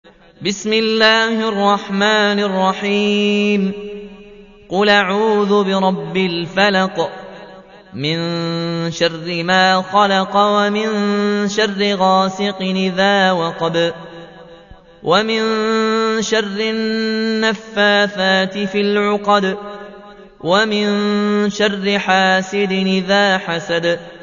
بسم الله الرحمن الرحيم قل أعوذ برب الفلق من شر ما خلق ومن شر غاسق إذا وقب ومن شر النفاثات في العقد ومن شر حاسد إذا حسد